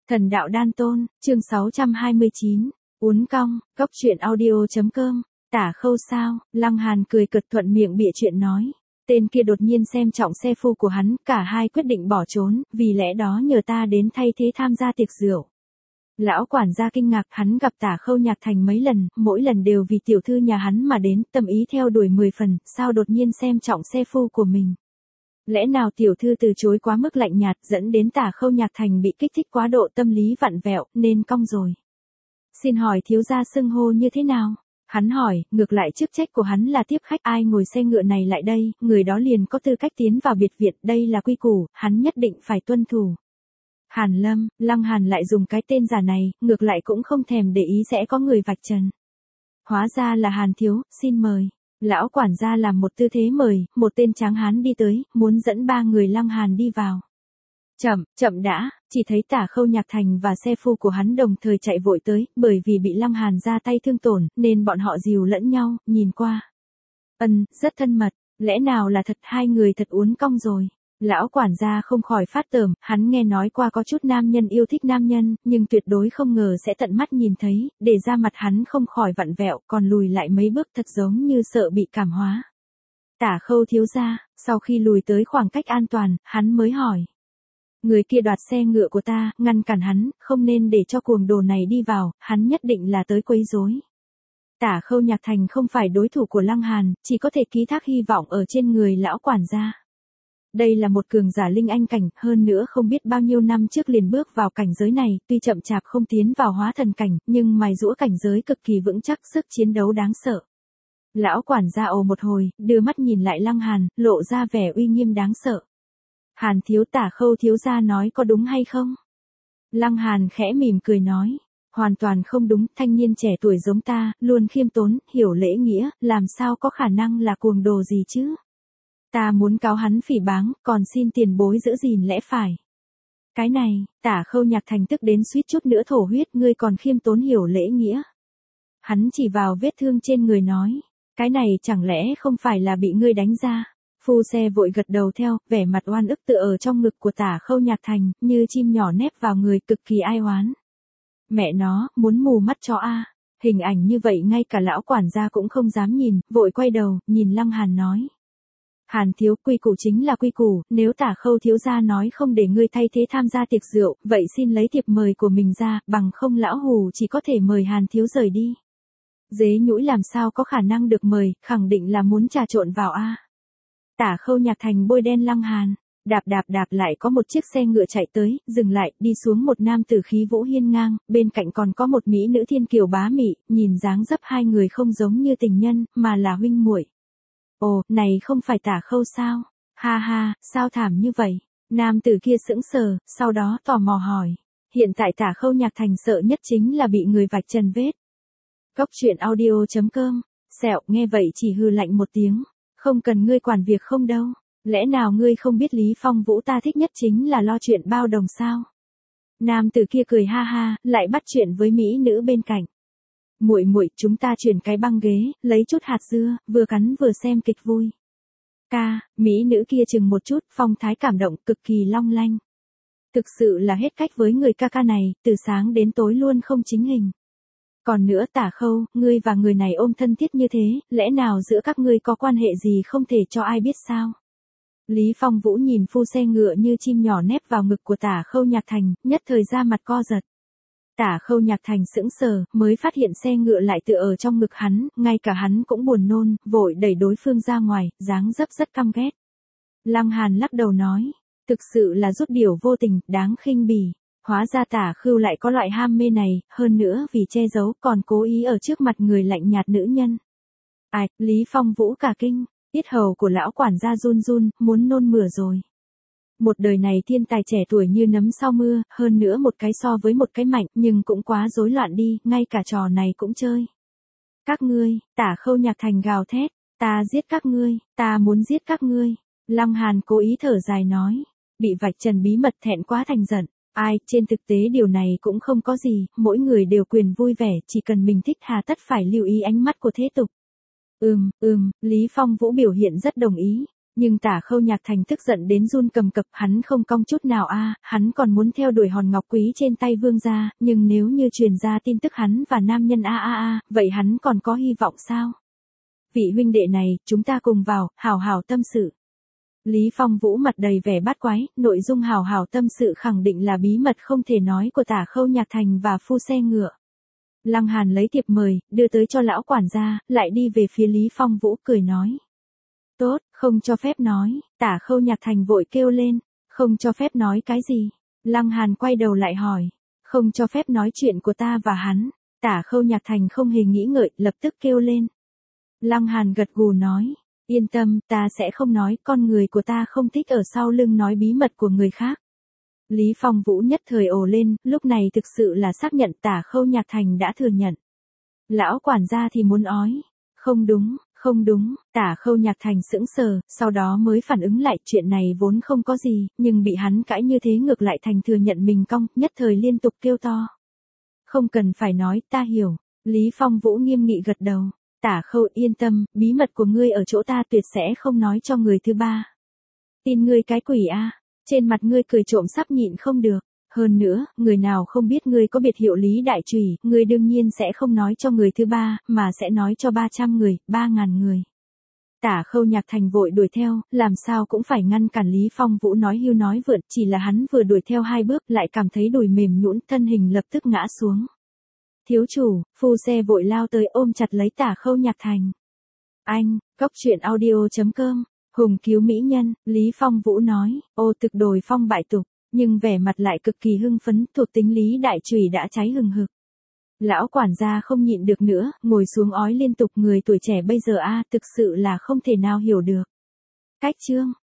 Thần đạo đan tôn, chương 629, uốn cong, cốc truyện audio.com, Tả Khâu sao, Lăng Hàn cười cợt thuận miệng bịa chuyện nói. Tên kia đột nhiên xem trọng xe phu của hắn, cả hai quyết định bỏ trốn, vì lẽ đó nhờ ta đến thay thế tham gia tiệc rượu. Lão quản gia kinh ngạc, hắn gặp Tả Khâu Nhạc Thành mấy lần, mỗi lần đều vì tiểu thư nhà hắn mà đến, tâm ý theo đuổi 10 phần, sao đột nhiên xem trọng xe phu của mình. Lẽ nào tiểu thư từ chối quá mức lạnh nhạt, dẫn đến Tả Khâu Nhạc Thành bị kích thích quá độ, tâm lý vặn vẹo, nên cong rồi. Xin hỏi thiếu gia xưng hô như thế nào? Hắn hỏi, ngược lại chức trách của hắn là tiếp khách, ai ngồi xe ngựa này lại đây, người đó liền có tư cách tiến vào biệt viện, đây là quy củ, hắn nhất định phải tuân thủ. Hàn Lâm, Lăng Hàn lại dùng cái tên giả này, ngược lại cũng không thèm để ý sẽ có người vạch trần. Hóa ra là Hàn thiếu, xin mời. Lão quản gia làm một tư thế mời, một tên tráng hán đi tới, muốn dẫn ba người Lăng Hàn đi vào. Chậm đã, chỉ thấy Tả Khâu Nhạc Thành và xe phu của hắn đồng thời chạy vội tới, bởi vì bị Lăng Hàn ra tay thương tổn, nên bọn họ dìu lẫn nhau, nhìn qua. Rất thân mật, lẽ nào là thật, hai người thật uốn cong rồi. Lão quản gia không khỏi phát tởm, hắn nghe nói qua có chút nam nhân yêu thích nam nhân, nhưng tuyệt đối không ngờ sẽ tận mắt nhìn thấy, để ra mặt hắn không khỏi vặn vẹo, còn lùi lại mấy bước thật giống như sợ bị cảm hóa. Tả Khâu thiếu gia, sau khi lùi tới khoảng cách an toàn, hắn mới hỏi. Người kia đoạt xe ngựa của ta, ngăn cản hắn, không nên để cho cuồng đồ này đi vào, hắn nhất định là tới quấy rối. Tả Khâu Nhạc Thành không phải đối thủ của Lăng Hàn, chỉ có thể ký thác hy vọng ở trên người lão quản gia. Đây là một cường giả linh anh cảnh, hơn nữa không biết bao nhiêu năm trước liền bước vào cảnh giới này, tuy chậm chạp không tiến vào hóa thần cảnh, nhưng mài giũa cảnh giới cực kỳ vững chắc, sức chiến đấu đáng sợ. Lão quản gia ồ một hồi, đưa mắt nhìn lại Lăng Hàn, lộ ra vẻ uy nghiêm đáng sợ. Hàn thiếu, Tả Khâu thiếu gia nói có đúng hay không? Lăng Hàn khẽ mỉm cười nói. Hoàn toàn không đúng, thanh niên trẻ tuổi giống ta, luôn khiêm tốn, hiểu lễ nghĩa, làm sao có khả năng là cuồng đồ gì chứ? Ta muốn cáo hắn phỉ báng, còn xin tiền bối giữ gìn lẽ phải. Cái này, Tả Khâu Nhạc Thành tức đến suýt chút nữa thổ huyết, ngươi còn khiêm tốn hiểu lễ nghĩa. Hắn chỉ vào vết thương trên người nói, cái này chẳng lẽ không phải là bị ngươi đánh ra? Phu xe vội gật đầu theo, vẻ mặt oan ức tựa ở trong ngực của Tả Khâu Nhạc Thành, như chim nhỏ nép vào người, cực kỳ ai oán. Mẹ nó, muốn mù mắt cho a. Hình ảnh như vậy ngay cả lão quản gia cũng không dám nhìn, vội quay đầu, nhìn Lăng Hàn nói. Hàn thiếu, quy củ chính là quy củ, nếu Tả Khâu thiếu gia nói không để ngươi thay thế tham gia tiệc rượu, vậy xin lấy thiệp mời của mình ra, bằng không lão hù chỉ có thể mời Hàn thiếu rời đi. Dế nhũi làm sao có khả năng được mời, khẳng định là muốn trà trộn vào a. Tả Khâu Nhạc Thành bôi đen Lăng Hàn, đạp lại có một chiếc xe ngựa chạy tới, dừng lại, đi xuống một nam tử khí vũ hiên ngang, bên cạnh còn có một mỹ nữ thiên kiều bá mị, nhìn dáng dấp hai người không giống như tình nhân, mà là huynh muội. Ồ, này không phải Tả Khâu sao? Ha ha, sao thảm như vậy? Nam tử kia sững sờ, sau đó tò mò hỏi. Hiện tại Tả Khâu Nhạc Thành sợ nhất chính là bị người vạch trần vết. Cốc truyện audio.com, Sẹo nghe vậy chỉ hừ lạnh một tiếng. Không cần ngươi quản việc không đâu. Lẽ nào ngươi không biết Lý Phong Vũ ta thích nhất chính là lo chuyện bao đồng sao? Nam tử kia cười ha ha, lại bắt chuyện với mỹ nữ bên cạnh. Muội, chúng ta chuyển cái băng ghế, lấy chút hạt dưa, vừa cắn vừa xem kịch vui. Mỹ nữ kia chừng một chút, phong thái cảm động, cực kỳ long lanh. Thực sự là hết cách với người ca này, từ sáng đến tối luôn không chính hình. Còn nữa Tả Khâu, ngươi và người này ôm thân thiết như thế, lẽ nào giữa các ngươi có quan hệ gì không thể cho ai biết sao? Lý Phong Vũ nhìn phu xe ngựa như chim nhỏ nép vào ngực của Tả Khâu Nhạc Thành, nhất thời ra mặt co giật. Tả Khâu Nhạc Thành sững sờ, mới phát hiện xe ngựa lại tựa ở trong ngực hắn, ngay cả hắn cũng buồn nôn, vội đẩy đối phương ra ngoài, dáng dấp rất căm ghét. Lăng Hàn lắc đầu nói, thực sự là rút điểu vô tình, đáng khinh bỉ. Hóa ra Tả Khâu lại có loại ham mê này, hơn nữa vì che giấu còn cố ý ở trước mặt người lạnh nhạt nữ nhân. Lý Phong Vũ cả kinh, yết hầu của lão quản gia run run, muốn nôn mửa rồi. Một đời này thiên tài trẻ tuổi như nấm sau mưa, hơn nữa một cái so với một cái mạnh, nhưng cũng quá rối loạn đi, ngay cả trò này cũng chơi. Các ngươi, Tả Khâu Nhạc Thành gào thét, ta giết các ngươi, ta muốn giết các ngươi. Lăng Hàn cố ý thở dài nói, bị vạch trần bí mật thẹn quá thành giận. Trên thực tế điều này cũng không có gì, mỗi người đều quyền vui vẻ, chỉ cần mình thích hà tất phải lưu ý ánh mắt của thế tục. Lý Phong Vũ biểu hiện rất đồng ý. Nhưng Tả Khâu Nhạc Thành tức giận đến run cầm cập, hắn không cong chút nào hắn còn muốn theo đuổi hòn ngọc quý trên tay vương gia, nhưng nếu như truyền ra tin tức hắn và nam nhân vậy hắn còn có hy vọng sao? Vị huynh đệ này, chúng ta cùng vào, hảo hảo tâm sự. Lý Phong Vũ mặt đầy vẻ bát quái, nội dung hảo hảo tâm sự khẳng định là bí mật không thể nói của Tả Khâu Nhạc Thành và phu xe ngựa. Lăng Hàn lấy thiệp mời, đưa tới cho lão quản gia, lại đi về phía Lý Phong Vũ cười nói. Tốt, không cho phép nói, Tả Khâu Nhạc Thành vội kêu lên, không cho phép nói cái gì? Lăng Hàn quay đầu lại hỏi, không cho phép nói chuyện của ta và hắn. Tả Khâu Nhạc Thành không hề nghĩ ngợi, lập tức kêu lên. Lăng Hàn gật gù nói, yên tâm, ta sẽ không nói, con người của ta không thích ở sau lưng nói bí mật của người khác. Lý Phong Vũ nhất thời ồ lên, lúc này thực sự là xác nhận Tả Khâu Nhạc Thành đã thừa nhận. Lão quản gia thì muốn ói, không đúng, Tả Khâu Nhạc Thành sững sờ, sau đó mới phản ứng lại chuyện này vốn không có gì, nhưng bị hắn cãi như thế ngược lại thành thừa nhận mình cong, nhất thời liên tục kêu to. Không cần phải nói, ta hiểu. Lý Phong Vũ nghiêm nghị gật đầu. Tả Khâu yên tâm, bí mật của ngươi ở chỗ ta tuyệt sẽ không nói cho người thứ ba. Tin ngươi cái quỷ trên mặt ngươi cười trộm sắp nhịn không được. Hơn nữa, người nào không biết ngươi có biệt hiệu Lý Đại Chủy, ngươi đương nhiên sẽ không nói cho người thứ ba, mà sẽ nói cho 300 người, 3.000 người. Tả Khâu Nhạc Thành vội đuổi theo, làm sao cũng phải ngăn cản Lý Phong Vũ nói hưu nói vượn, chỉ là hắn vừa đuổi theo 2 bước lại cảm thấy đùi mềm nhũn, thân hình lập tức ngã xuống. Thiếu chủ, phu xe vội lao tới ôm chặt lấy Tả Khâu Nhạc Thành. Anh, goctruyện.audio.com, hùng cứu mỹ nhân, Lý Phong Vũ nói, ô thực đồi phong bại tục, nhưng vẻ mặt lại cực kỳ hưng phấn, thuộc tính Lý Đại Chủy đã cháy hừng hực. Lão quản gia không nhịn được nữa, ngồi xuống ói liên tục, người tuổi trẻ bây giờ thực sự là không thể nào hiểu được. Cách chương